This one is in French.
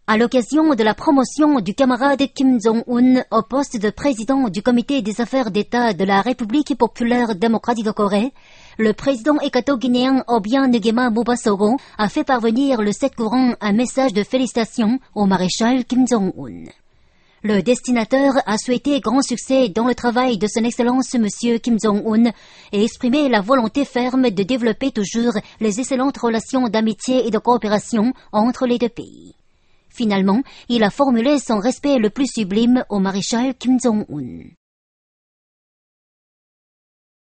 À l'occasion de la promotion du camarade Kim Jong-un au poste de président du comité des affaires d'État de la République populaire démocratique de Corée, le président équato-guinéen Obiang Nguema Mbubasogo a fait parvenir le 7 courant un message de félicitations au maréchal Kim Jong-un. Le destinataire a souhaité grand succès dans le travail de son Excellence M. Kim Jong-un et exprimé la volonté ferme de développer toujours les excellentes relations d'amitié et de coopération entre les deux pays. Finalement, il a formulé son respect le plus sublime au maréchal Kim Jong-un.